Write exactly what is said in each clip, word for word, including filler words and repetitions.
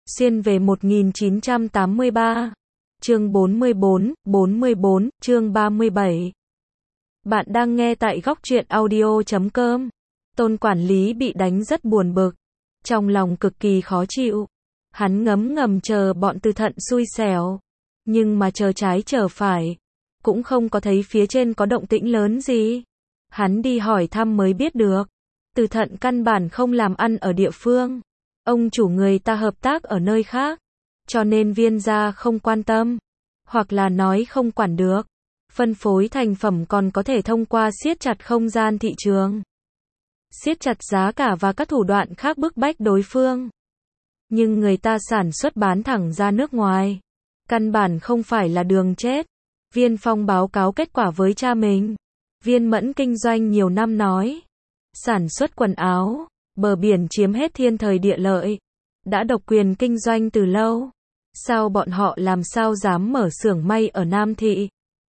Xuyên về một nghìn chín trăm tám mươi ba. Chương bốn mươi bốn, bốn mươi bốn, chương ba mươi bảy. Bạn đang nghe tại góc truyện audio chấm com. Tôn quản lý bị đánh rất buồn bực, trong lòng cực kỳ khó chịu. Hắn ngấm ngầm chờ bọn Từ Thận xui xẻo, nhưng mà chờ trái chờ phải, cũng không có thấy phía trên có động tĩnh lớn gì. Hắn đi hỏi thăm mới biết được, Từ Thận căn bản không làm ăn ở địa phương. Ông chủ người ta hợp tác ở nơi khác, cho nên Viên gia không quan tâm, hoặc là nói không quản được. Phân phối thành phẩm còn có thể thông qua siết chặt không gian thị trường, siết chặt giá cả và các thủ đoạn khác bức bách đối phương. Nhưng người ta sản xuất bán thẳng ra nước ngoài, căn bản không phải là đường chết. Viên Phong báo cáo kết quả với cha mình. Viên Mẫn kinh doanh nhiều năm nói, sản xuất quần áo, bờ biển chiếm hết thiên thời địa lợi, đã độc quyền kinh doanh từ lâu. Sao bọn họ làm sao dám mở xưởng may ở Nam Thị?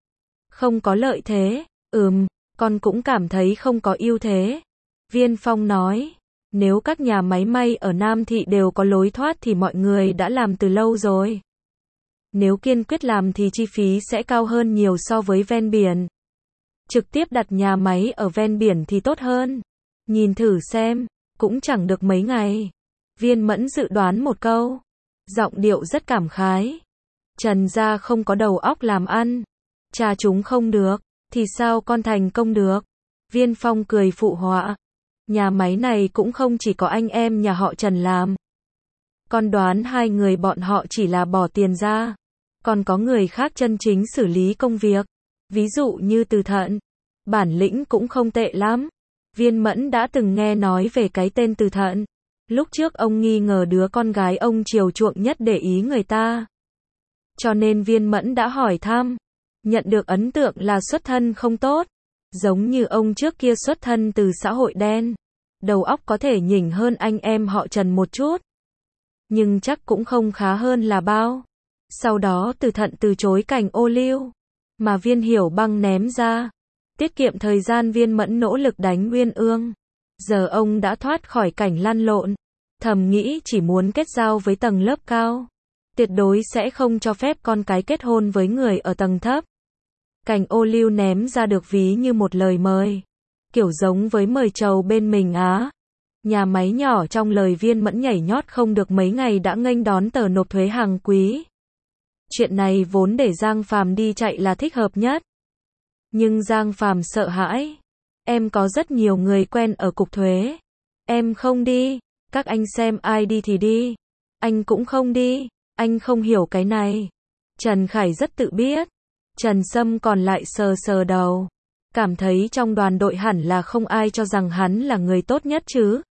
Không có lợi thế. Ừm, con cũng cảm thấy không có ưu thế. Viên Phong nói, nếu các nhà máy may ở Nam Thị đều có lối thoát thì mọi người đã làm từ lâu rồi. Nếu kiên quyết làm thì chi phí sẽ cao hơn nhiều so với ven biển. Trực tiếp đặt nhà máy ở ven biển thì tốt hơn. Nhìn thử xem, cũng chẳng được mấy ngày. Viên Mẫn dự đoán một câu, giọng điệu rất cảm khái. Trần gia không có đầu óc làm ăn, cha chúng không được, thì sao con thành công được? Viên Phong cười phụ họa, nhà máy này cũng không chỉ có anh em nhà họ Trần làm. Con đoán hai người bọn họ chỉ là bỏ tiền ra, còn có người khác chân chính xử lý công việc. Ví dụ như Từ Thận, bản lĩnh cũng không tệ lắm. Viên Mẫn đã từng nghe nói về cái tên Từ Thận. Lúc trước ông nghi ngờ đứa con gái ông chiều chuộng nhất để ý người ta, cho nên Viên Mẫn đã hỏi thăm. Nhận được ấn tượng là xuất thân không tốt, giống như ông trước kia xuất thân từ xã hội đen, đầu óc có thể nhỉnh hơn anh em họ Trần một chút, nhưng chắc cũng không khá hơn là bao. Sau đó Từ Thận từ chối cành ô liu mà Viên Hiểu Băng ném ra, tiết kiệm thời gian Viên Mẫn nỗ lực đánh Uyên Ương. Giờ ông đã thoát khỏi cảnh lăn lộn, thầm nghĩ chỉ muốn kết giao với tầng lớp cao, tuyệt đối sẽ không cho phép con cái kết hôn với người ở tầng thấp. Cành ô liu ném ra được ví như một lời mời, kiểu giống với mời trầu bên mình á. Nhà máy nhỏ trong lời Viên Mẫn nhảy nhót không được mấy ngày đã nghênh đón tờ nộp thuế hàng quý. Chuyện này vốn để Giang Phàm đi chạy là thích hợp nhất, nhưng Giang Phàm sợ hãi. Em có rất nhiều người quen ở cục thuế, em không đi. Các anh xem ai đi thì đi, anh cũng không đi, anh không hiểu cái này. Trần Khải rất tự biết. Trần Sâm còn lại sờ sờ đầu, cảm thấy trong đoàn đội hẳn là không ai cho rằng hắn là người tốt nhất chứ.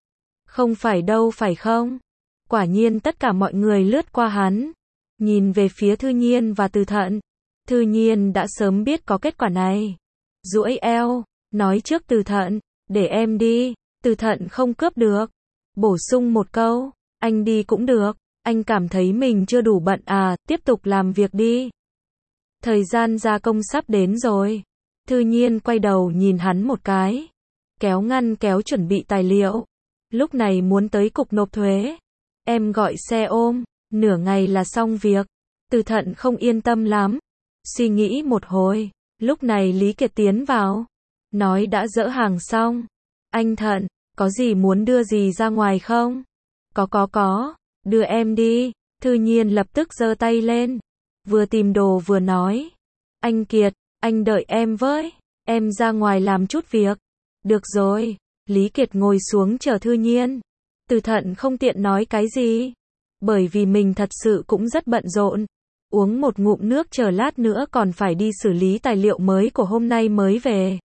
Không phải đâu phải không? Quả nhiên tất cả mọi người lướt qua hắn, nhìn về phía Thư Nhiên và Từ Thận. Thư Nhiên đã sớm biết có kết quả này, duỗi eo, nói trước Từ Thận, để em đi. Từ Thận không cướp được, bổ sung một câu, anh đi cũng được, anh cảm thấy mình chưa đủ bận à, tiếp tục làm việc đi. Thời gian gia công sắp đến rồi. Thư Nhiên quay đầu nhìn hắn một cái, kéo ngăn kéo chuẩn bị tài liệu. Lúc này muốn tới cục nộp thuế, em gọi xe ôm, nửa ngày là xong việc. Từ Thận không yên tâm lắm, suy nghĩ một hồi. Lúc này Lý Kiệt tiến vào, nói đã dỡ hàng xong. Anh Thận, có gì muốn đưa gì ra ngoài không? Có có có, đưa em đi. Thư Nhiên lập tức giơ tay lên, vừa tìm đồ vừa nói, anh Kiệt, anh đợi em với, em ra ngoài làm chút việc. Được rồi. Lý Kiệt ngồi xuống chờ Thư Nhiên. Từ Thận không tiện nói cái gì, bởi vì mình thật sự cũng rất bận rộn. Uống một ngụm nước chờ lát nữa còn phải đi xử lý tài liệu mới của hôm nay mới về.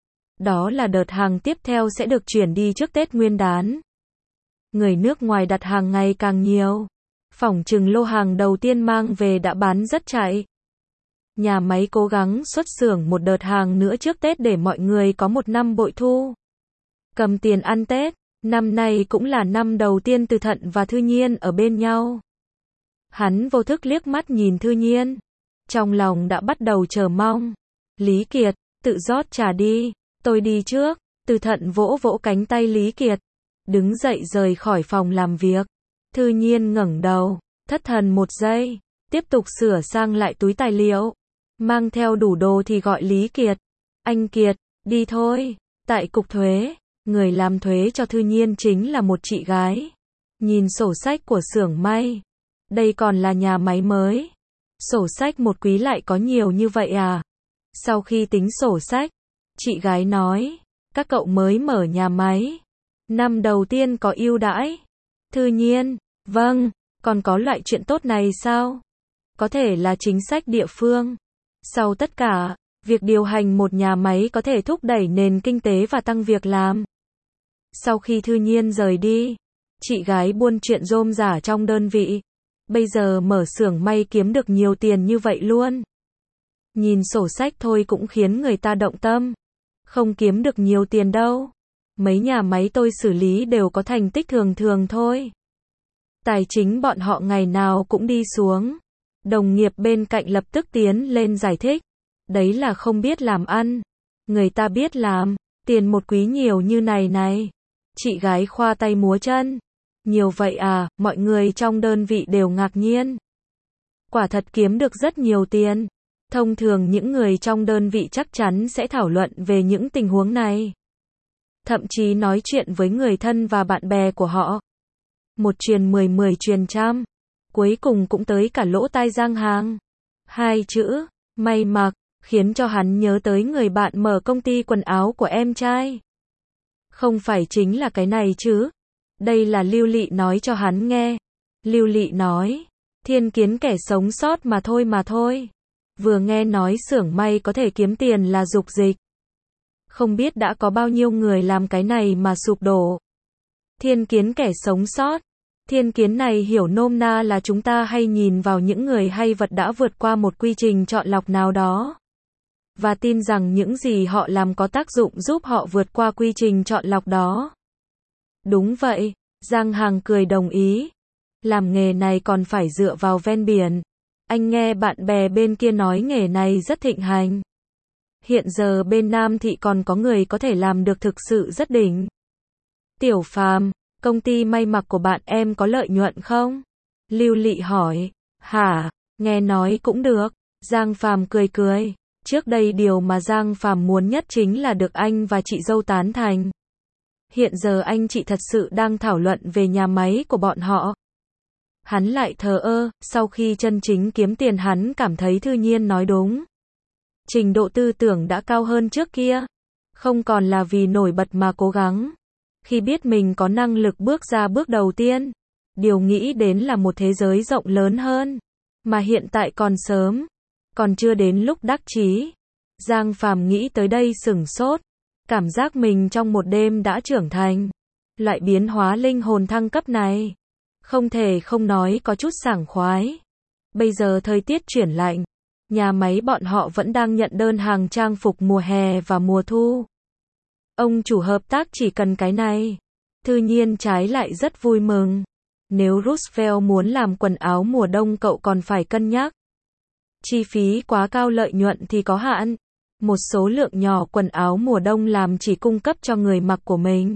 Đó là đợt hàng tiếp theo sẽ được chuyển đi trước Tết Nguyên đán. Người nước ngoài đặt hàng ngày càng nhiều, phỏng chừng lô hàng đầu tiên mang về đã bán rất chạy. Nhà máy cố gắng xuất xưởng một đợt hàng nữa trước Tết để mọi người có một năm bội thu, cầm tiền ăn Tết. Năm nay cũng là năm đầu tiên Từ Thận và Thư Nhiên ở bên nhau. Hắn vô thức liếc mắt nhìn Thư Nhiên, trong lòng đã bắt đầu chờ mong. Lý Kiệt, tự rót trà đi, tôi đi trước. Từ Thận vỗ vỗ cánh tay Lý Kiệt, đứng dậy rời khỏi phòng làm việc. Thư Nhiên ngẩng đầu, thất thần một giây, tiếp tục sửa sang lại túi tài liệu. Mang theo đủ đồ thì gọi Lý Kiệt. Anh Kiệt, đi thôi. Tại cục thuế, người làm thuế cho Thư Nhiên chính là một chị gái. Nhìn sổ sách của xưởng may. Đây còn là nhà máy mới. Sổ sách một quý lại có nhiều như vậy à? Sau khi tính sổ sách, chị gái nói, các cậu mới mở nhà máy. Năm đầu tiên có ưu đãi. Thư Nhiên, vâng, còn có loại chuyện tốt này sao? Có thể là chính sách địa phương. Sau tất cả, việc điều hành một nhà máy có thể thúc đẩy nền kinh tế và tăng việc làm. Sau khi Thư Nhiên rời đi, chị gái buôn chuyện rôm rả trong đơn vị. Bây giờ mở xưởng may kiếm được nhiều tiền như vậy luôn. Nhìn sổ sách thôi cũng khiến người ta động tâm. Không kiếm được nhiều tiền đâu. Mấy nhà máy tôi xử lý đều có thành tích thường thường thôi. Tài chính bọn họ ngày nào cũng đi xuống. Đồng nghiệp bên cạnh lập tức tiến lên giải thích. Đấy là không biết làm ăn. Người ta biết làm. Tiền một quý nhiều như này này. Chị gái khoa tay múa chân. Nhiều vậy à, mọi người trong đơn vị đều ngạc nhiên. Quả thật kiếm được rất nhiều tiền. Thông thường những người trong đơn vị chắc chắn sẽ thảo luận về những tình huống này. Thậm chí nói chuyện với người thân và bạn bè của họ. Một truyền mười, mười truyền trăm. Cuối cùng cũng tới cả lỗ tai Giang Hàng. Hai chữ, may mặc, khiến cho hắn nhớ tới người bạn mở công ty quần áo của em trai. Không phải chính là cái này chứ. Đây là Lưu Lị nói cho hắn nghe. Lưu Lị nói, thiên kiến kẻ sống sót mà thôi mà thôi. Vừa nghe nói xưởng may có thể kiếm tiền là dục dịch. Không biết đã có bao nhiêu người làm cái này mà sụp đổ. Thiên kiến kẻ sống sót. Thiên kiến này hiểu nôm na là chúng ta hay nhìn vào những người hay vật đã vượt qua một quy trình chọn lọc nào đó. Và tin rằng những gì họ làm có tác dụng giúp họ vượt qua quy trình chọn lọc đó. Đúng vậy, Giang Hàng cười đồng ý. Làm nghề này còn phải dựa vào ven biển. Anh nghe bạn bè bên kia nói nghề này rất thịnh hành. Hiện giờ bên Nam Thị còn có người có thể làm được thực sự rất đỉnh. Tiểu Phàm, công ty may mặc của bạn em có lợi nhuận không? Lưu Lị hỏi. Hả, nghe nói cũng được. Giang Phàm cười cười. Trước đây điều mà Giang Phàm muốn nhất chính là được anh và chị dâu tán thành. Hiện giờ anh chị thật sự đang thảo luận về nhà máy của bọn họ. Hắn lại thờ ơ, sau khi chân chính kiếm tiền hắn cảm thấy Thư Nhiên nói đúng. Trình độ tư tưởng đã cao hơn trước kia. Không còn là vì nổi bật mà cố gắng. Khi biết mình có năng lực bước ra bước đầu tiên, điều nghĩ đến là một thế giới rộng lớn hơn. Mà hiện tại còn sớm. Còn chưa đến lúc đắc chí. Giang Phàm nghĩ tới đây sửng sốt. Cảm giác mình trong một đêm đã trưởng thành. Loại biến hóa linh hồn thăng cấp này. Không thể không nói có chút sảng khoái. Bây giờ thời tiết chuyển lạnh. Nhà máy bọn họ vẫn đang nhận đơn hàng trang phục mùa hè và mùa thu. Ông chủ hợp tác chỉ cần cái này. Thư Nhiên trái lại rất vui mừng. Nếu Roosevelt muốn làm quần áo mùa đông cậu còn phải cân nhắc. Chi phí quá cao, lợi nhuận thì có hạn. Một số lượng nhỏ quần áo mùa đông làm chỉ cung cấp cho người mặc của mình.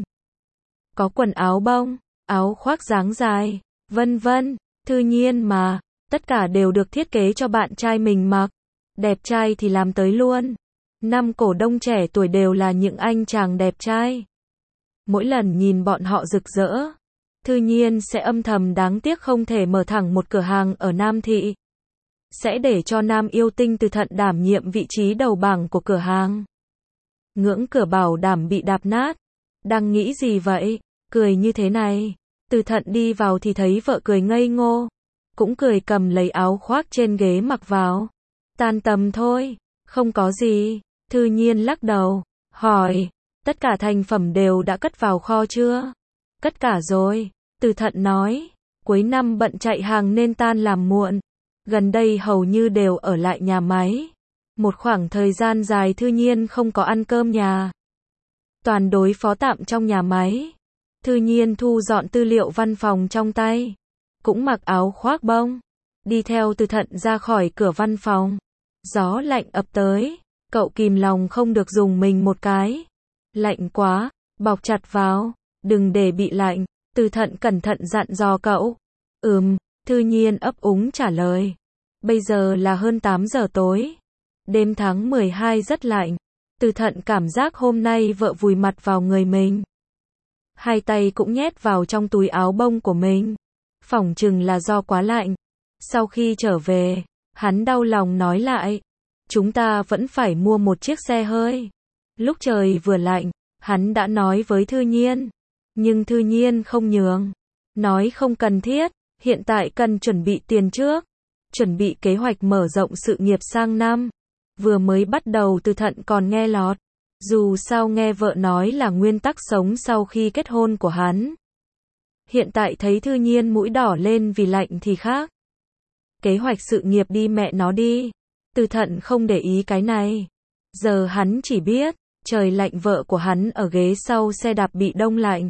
Có quần áo bông, áo khoác dáng dài, vân vân. Thư Nhiên mà, tất cả đều được thiết kế cho bạn trai mình mặc. Đẹp trai thì làm tới luôn. Năm cổ đông trẻ tuổi đều là những anh chàng đẹp trai. Mỗi lần nhìn bọn họ rực rỡ, Thư Nhiên sẽ âm thầm đáng tiếc không thể mở thẳng một cửa hàng ở Nam Thị. Sẽ để cho Nam Yêu Tinh Từ Thận đảm nhiệm vị trí đầu bảng của cửa hàng. Ngưỡng cửa bảo đảm bị đạp nát. Đang nghĩ gì vậy? Cười như thế này. Từ Thận đi vào thì thấy vợ cười ngây ngô. Cũng cười cầm lấy áo khoác trên ghế mặc vào. Tan tầm thôi. Không có gì. Thư Nhiên lắc đầu. Hỏi. Tất cả thành phẩm đều đã cất vào kho chưa? Cất cả rồi. Từ Thận nói. Cuối năm bận chạy hàng nên tan làm muộn. Gần đây hầu như đều ở lại nhà máy. Một khoảng thời gian dài Thư Nhiên không có ăn cơm nhà. Toàn đối phó tạm trong nhà máy. Thư Nhiên thu dọn tư liệu văn phòng trong tay. Cũng mặc áo khoác bông. Đi theo Từ Thận ra khỏi cửa văn phòng. Gió lạnh ập tới. Cậu kìm lòng không được dùng mình một cái. Lạnh quá, bọc chặt vào. Đừng để bị lạnh. Từ Thận cẩn thận dặn dò cậu. Ừm, Thư Nhiên ấp úng trả lời. Bây giờ là hơn tám giờ tối. Đêm tháng mười hai rất lạnh. Từ Thận cảm giác hôm nay vợ vùi mặt vào người mình. Hai tay cũng nhét vào trong túi áo bông của mình. Phỏng chừng là do quá lạnh. Sau khi trở về, hắn đau lòng nói lại. Chúng ta vẫn phải mua một chiếc xe hơi. Lúc trời vừa lạnh, hắn đã nói với Thư Nhiên. Nhưng Thư Nhiên không nhường. Nói không cần thiết, hiện tại cần chuẩn bị tiền trước. Chuẩn bị kế hoạch mở rộng sự nghiệp sang năm. Vừa mới bắt đầu Từ Thận còn nghe lọt. Dù sao nghe vợ nói là nguyên tắc sống sau khi kết hôn của hắn. Hiện tại thấy Thư Nhiên mũi đỏ lên vì lạnh thì khác. Kế hoạch sự nghiệp đi mẹ nó đi. Từ Thận không để ý cái này. Giờ hắn chỉ biết, trời lạnh vợ của hắn ở ghế sau xe đạp bị đông lạnh.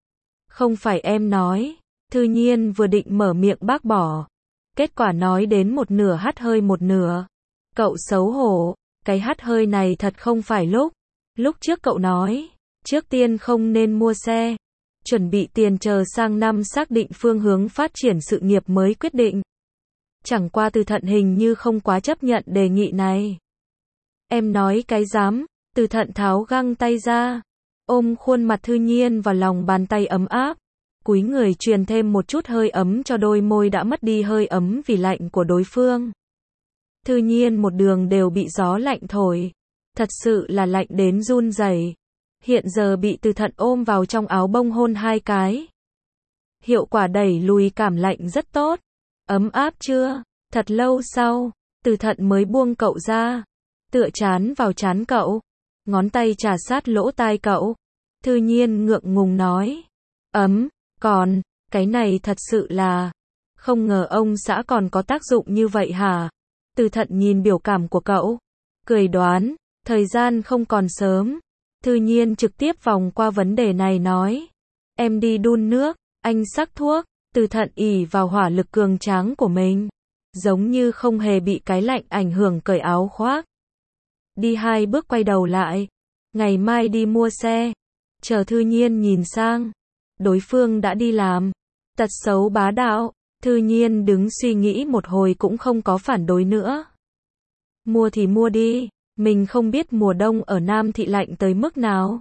Không phải em nói. Thư Nhiên vừa định mở miệng bác bỏ. Kết quả nói đến một nửa hắt hơi một nửa. Cậu xấu hổ, cái hắt hơi này thật không phải lúc. Lúc trước cậu nói, trước tiên không nên mua xe. Chuẩn bị tiền chờ sang năm xác định phương hướng phát triển sự nghiệp mới quyết định. Chẳng qua Từ Thận hình như không quá chấp nhận đề nghị này. Em nói cái dám, Từ Thận tháo găng tay ra. Ôm khuôn mặt Thư Nhiên vào lòng bàn tay ấm áp. Cúi người truyền thêm một chút hơi ấm cho đôi môi đã mất đi hơi ấm vì lạnh của đối phương. Thư Nhiên một đường đều bị gió lạnh thổi. Thật sự là lạnh đến run rẩy. Hiện giờ bị Từ Thận ôm vào trong áo bông hôn hai cái. Hiệu quả đẩy lùi cảm lạnh rất tốt. Ấm áp chưa? Thật lâu sau, Từ Thận mới buông cậu ra. Tựa chán vào chán cậu. Ngón tay trà sát lỗ tai cậu. Thư Nhiên ngượng ngùng nói. Ấm, còn, cái này thật sự là... Không ngờ ông xã còn có tác dụng như vậy hả? Từ Thận nhìn biểu cảm của cậu. Cười đoán, thời gian không còn sớm. Thư Nhiên trực tiếp vòng qua vấn đề này nói. Em đi đun nước, anh sắc thuốc. Từ Thận ỷ vào hỏa lực cường tráng của mình. Giống như không hề bị cái lạnh ảnh hưởng cởi áo khoác. Đi hai bước quay đầu lại. Ngày mai đi mua xe. Chờ Thư Nhiên nhìn sang. Đối phương đã đi làm. Tật xấu bá đạo. Thư Nhiên đứng suy nghĩ một hồi cũng không có phản đối nữa. Mua thì mua đi. Mình không biết mùa đông ở Nam Thị lạnh tới mức nào.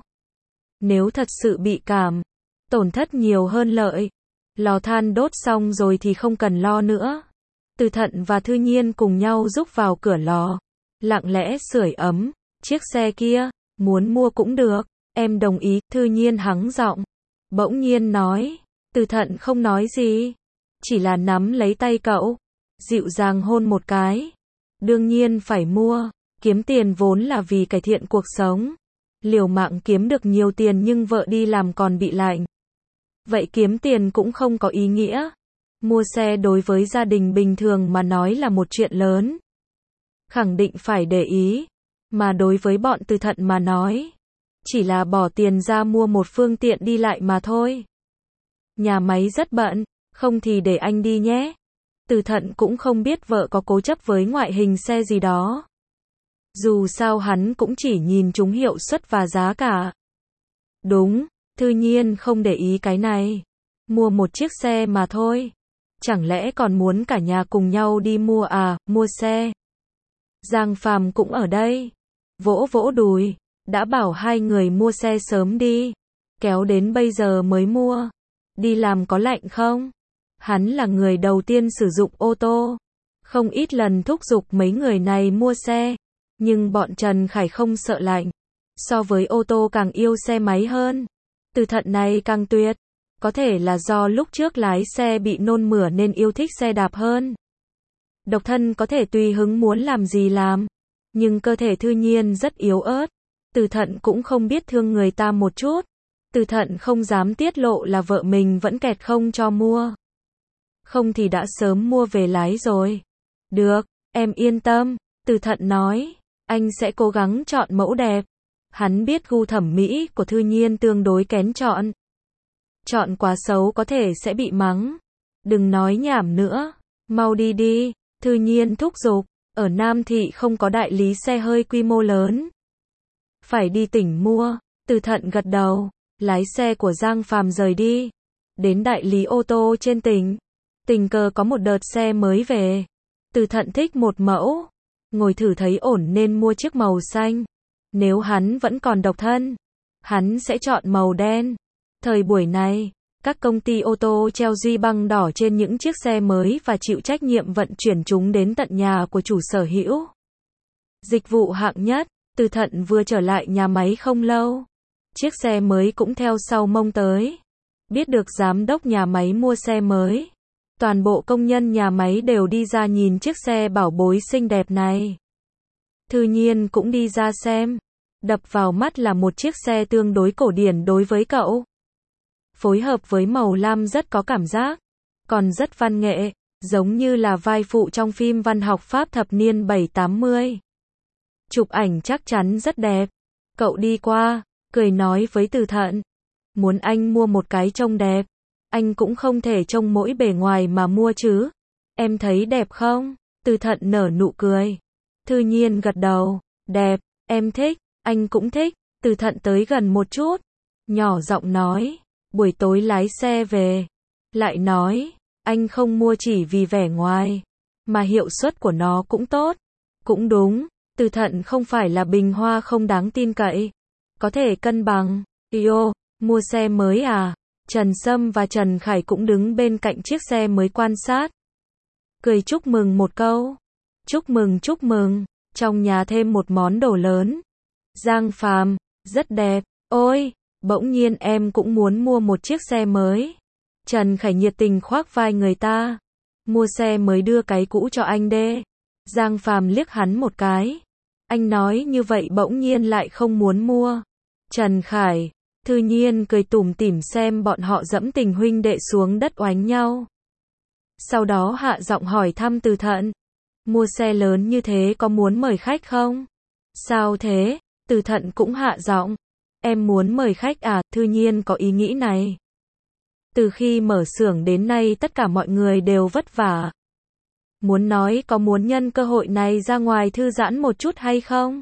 Nếu thật sự bị cảm, tổn thất nhiều hơn lợi. Lò than đốt xong rồi thì không cần lo nữa. Từ Thận và Thư Nhiên cùng nhau rúc vào cửa lò. Lặng lẽ sưởi ấm. Chiếc xe kia, muốn mua cũng được. Em đồng ý. Thư Nhiên hắng giọng. Bỗng nhiên nói. Từ Thận không nói gì. Chỉ là nắm lấy tay cậu. Dịu dàng hôn một cái. Đương nhiên phải mua. Kiếm tiền vốn là vì cải thiện cuộc sống. Liều mạng kiếm được nhiều tiền nhưng vợ đi làm còn bị lạnh. Vậy kiếm tiền cũng không có ý nghĩa. Mua xe đối với gia đình bình thường mà nói là một chuyện lớn. Khẳng định phải để ý. Mà đối với bọn Từ Thận mà nói, chỉ là bỏ tiền ra mua một phương tiện đi lại mà thôi. Nhà máy rất bận, không thì để anh đi nhé. Từ Thận cũng không biết vợ có cố chấp với ngoại hình xe gì đó. Dù sao hắn cũng chỉ nhìn chúng hiệu suất và giá cả. Đúng, Thư Nhiên không để ý cái này. Mua một chiếc xe mà thôi. Chẳng lẽ còn muốn cả nhà cùng nhau đi mua à, mua xe. Giang Phàm cũng ở đây. Vỗ vỗ đùi. Đã bảo hai người mua xe sớm đi. Kéo đến bây giờ mới mua. Đi làm có lạnh không? Hắn là người đầu tiên sử dụng ô tô. Không ít lần thúc giục mấy người này mua xe. Nhưng bọn Trần Khải không sợ lạnh. So với ô tô càng yêu xe máy hơn. Từ Thận này càng tuyệt. Có thể là do lúc trước lái xe bị nôn mửa nên yêu thích xe đạp hơn. Độc thân có thể tùy hứng muốn làm gì làm. Nhưng cơ thể Thư Nhiên rất yếu ớt. Từ Thận cũng không biết thương người ta một chút. Từ Thận không dám tiết lộ là vợ mình vẫn kẹt không cho mua. Không thì đã sớm mua về lái rồi. Được, em yên tâm. Từ Thận nói. Anh sẽ cố gắng chọn mẫu đẹp. Hắn biết gu thẩm mỹ của Thư Nhiên tương đối kén chọn. Chọn quá xấu có thể sẽ bị mắng. Đừng nói nhảm nữa. Mau đi đi. Thư Nhiên thúc giục. Ở Nam Thị không có đại lý xe hơi quy mô lớn. Phải đi tỉnh mua. Từ Thận gật đầu. Lái xe của Giang Phàm rời đi. Đến đại lý ô tô trên tỉnh. Tình cờ có một đợt xe mới về. Từ Thận thích một mẫu. Ngồi thử thấy ổn nên mua chiếc màu xanh. Nếu hắn vẫn còn độc thân, hắn sẽ chọn màu đen. Thời buổi này, các công ty ô tô treo duy băng đỏ trên những chiếc xe mới và chịu trách nhiệm vận chuyển chúng đến tận nhà của chủ sở hữu. Dịch vụ hạng nhất. Từ Thận vừa trở lại nhà máy không lâu. Chiếc xe mới cũng theo sau mông tới. Biết được giám đốc nhà máy mua xe mới. Toàn bộ công nhân nhà máy đều đi ra nhìn chiếc xe bảo bối xinh đẹp này. Thư Nhiên cũng đi ra xem. Đập vào mắt là một chiếc xe tương đối cổ điển đối với cậu. Phối hợp với màu lam rất có cảm giác. Còn rất văn nghệ, giống như là vai phụ trong phim văn học Pháp thập niên bảy tám mươi. Chụp ảnh chắc chắn rất đẹp. Cậu đi qua, cười nói với Từ Thận. Muốn anh mua một cái trông đẹp. Anh cũng không thể trông mỗi bề ngoài mà mua chứ. Em thấy đẹp không? Từ Thận nở nụ cười. Thư Nhiên gật đầu. Đẹp, em thích, anh cũng thích. Từ Thận tới gần một chút. Nhỏ giọng nói. Buổi tối lái xe về. Lại nói. Anh không mua chỉ vì vẻ ngoài. Mà hiệu suất của nó cũng tốt. Cũng đúng. Từ Thận không phải là bình hoa không đáng tin cậy. Có thể cân bằng. Yo, mua xe mới à? Trần Sâm và Trần Khải cũng đứng bên cạnh chiếc xe mới quan sát. Cười chúc mừng một câu. Chúc mừng chúc mừng. Trong nhà thêm một món đồ lớn. Giang Phàm, rất đẹp. Ôi, bỗng nhiên em cũng muốn mua một chiếc xe mới. Trần Khải nhiệt tình khoác vai người ta. Mua xe mới đưa cái cũ cho anh đê. Giang Phàm liếc hắn một cái. Anh nói như vậy bỗng nhiên lại không muốn mua. Trần Khải, Thư Nhiên cười tủm tỉm xem bọn họ dẫm tình huynh đệ xuống đất oánh nhau. Sau đó hạ giọng hỏi thăm Từ Thận. Mua xe lớn như thế có muốn mời khách không? Sao thế? Từ Thận cũng hạ giọng. Em muốn mời khách à? Thư Nhiên có ý nghĩ này. Từ khi mở xưởng đến nay tất cả mọi người đều vất vả. Muốn nói có muốn nhân cơ hội này ra ngoài thư giãn một chút hay không?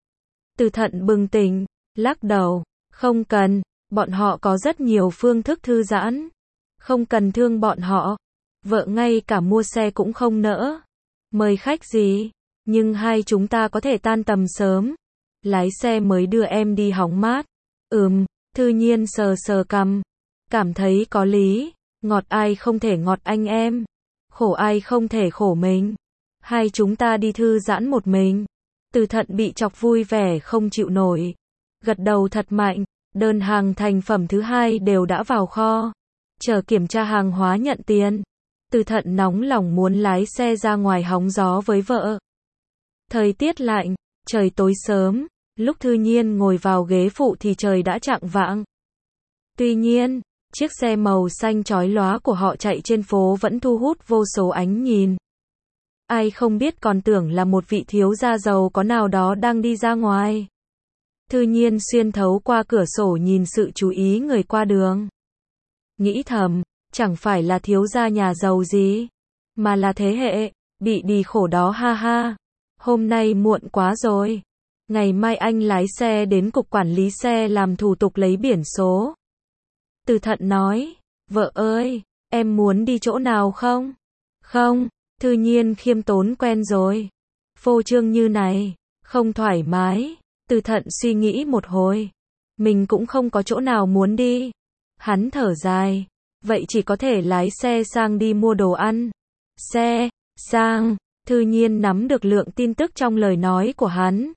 Từ Thận bừng tỉnh, lắc đầu. Không cần, bọn họ có rất nhiều phương thức thư giãn. Không cần thương bọn họ. Vợ ngay cả mua xe cũng không nỡ. Mời khách gì? Nhưng hai chúng ta có thể tan tầm sớm. Lái xe mới đưa em đi hóng mát. Ừm, Thư Nhiên sờ sờ cằm. Cảm thấy có lý. Ngọt ai không thể ngọt anh em. Khổ ai không thể khổ mình. Hai chúng ta đi thư giãn một mình. Từ Thận bị chọc vui vẻ không chịu nổi. Gật đầu thật mạnh. Đơn hàng thành phẩm thứ hai đều đã vào kho. Chờ kiểm tra hàng hóa nhận tiền. Từ Thận nóng lòng muốn lái xe ra ngoài hóng gió với vợ. Thời tiết lạnh, trời tối sớm. Lúc Thư Nhiên ngồi vào ghế phụ thì trời đã chạng vạng. Tuy nhiên, chiếc xe màu xanh chói lóa của họ chạy trên phố vẫn thu hút vô số ánh nhìn. Ai không biết còn tưởng là một vị thiếu gia giàu có nào đó đang đi ra ngoài. Thư Nhiên xuyên thấu qua cửa sổ nhìn sự chú ý người qua đường. Nghĩ thầm, chẳng phải là thiếu gia nhà giàu gì, mà là thế hệ bị đi khổ đó ha ha. Hôm nay muộn quá rồi. Ngày mai anh lái xe đến cục quản lý xe làm thủ tục lấy biển số. Từ Thận nói, vợ ơi, em muốn đi chỗ nào không? Không, Thư Nhiên khiêm tốn quen rồi. Phô trương như này, không thoải mái. Từ Thận suy nghĩ một hồi. Mình cũng không có chỗ nào muốn đi. Hắn thở dài. Vậy chỉ có thể lái xe sang đi mua đồ ăn. Xe, sang. Thư Nhiên nắm được lượng tin tức trong lời nói của hắn.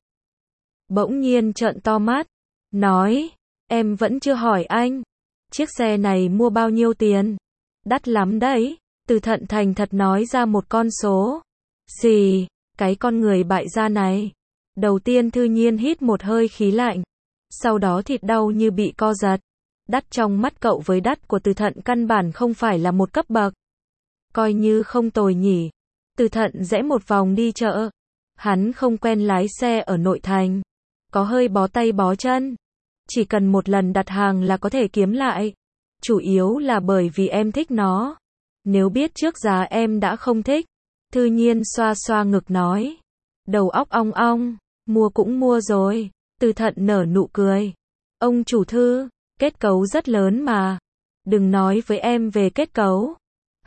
Bỗng nhiên trợn to mắt. Nói, em vẫn chưa hỏi anh. Chiếc xe này mua bao nhiêu tiền? Đắt lắm đấy. Từ Thận thành thật nói ra một con số. Xì, cái con người bại gia này. Đầu tiên Thư Nhiên hít một hơi khí lạnh. Sau đó thịt đau như bị co giật. Đắt trong mắt cậu với đắt của Từ Thận căn bản không phải là một cấp bậc. Coi như không tồi nhỉ. Từ Thận rẽ một vòng đi chợ. Hắn không quen lái xe ở nội thành. Có hơi bó tay bó chân. Chỉ cần một lần đặt hàng là có thể kiếm lại. Chủ yếu là bởi vì em thích nó. Nếu biết trước giá em đã không thích. Thư Nhiên xoa xoa ngực nói. Đầu óc ong ong. Mua cũng mua rồi. Từ Thận nở nụ cười. Ông chủ Thư, kết cấu rất lớn mà. Đừng nói với em về kết cấu.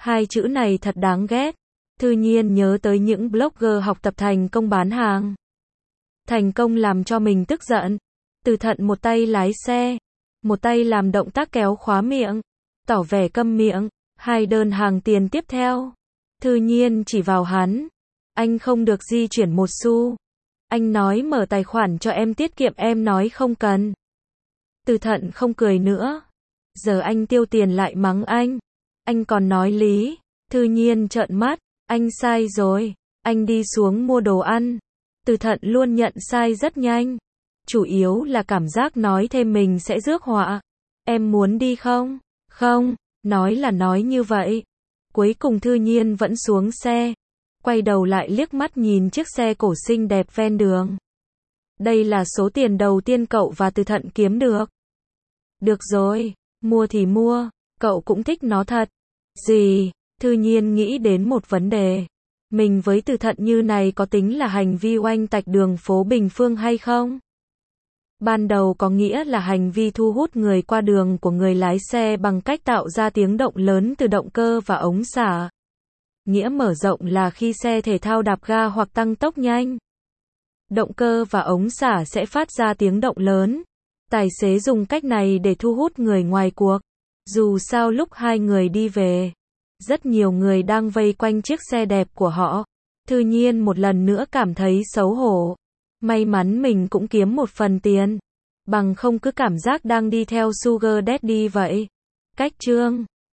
Hai chữ này thật đáng ghét. Thư Nhiên nhớ tới những blogger học tập thành công bán hàng. Thành công làm cho mình tức giận. Từ Thận một tay lái xe, một tay làm động tác kéo khóa miệng, tỏ vẻ câm miệng. Hai đơn hàng tiền tiếp theo. Thư Nhiên chỉ vào hắn. Anh không được di chuyển một xu. Anh nói mở tài khoản cho em tiết kiệm, em nói không cần. Từ Thận không cười nữa. Giờ anh tiêu tiền lại mắng anh. Anh còn nói lý. Thư Nhiên trợn mắt. Anh sai rồi. Anh đi xuống mua đồ ăn. Từ Thận luôn nhận sai rất nhanh. Chủ yếu là cảm giác nói thêm mình sẽ rước họa. Em muốn đi không? Không. Nói là nói như vậy. Cuối cùng Thư Nhiên vẫn xuống xe. Quay đầu lại liếc mắt nhìn chiếc xe cổ xinh đẹp ven đường. Đây là số tiền đầu tiên cậu và Từ Thận kiếm được. Được rồi, mua thì mua, cậu cũng thích nó thật. Gì? Thư Nhiên nghĩ đến một vấn đề. Mình với Từ Thận như này có tính là hành vi oanh tạc đường phố Bình Phương hay không? Ban đầu có nghĩa là hành vi thu hút người qua đường của người lái xe bằng cách tạo ra tiếng động lớn từ động cơ và ống xả. Nghĩa mở rộng là khi xe thể thao đạp ga hoặc tăng tốc nhanh. Động cơ và ống xả sẽ phát ra tiếng động lớn. Tài xế dùng cách này để thu hút người ngoài cuộc. Dù sao lúc hai người đi về, rất nhiều người đang vây quanh chiếc xe đẹp của họ. Thư Nhiên một lần nữa cảm thấy xấu hổ. May mắn mình cũng kiếm một phần tiền. Bằng không cứ cảm giác đang đi theo Sugar Daddy vậy. Cách chương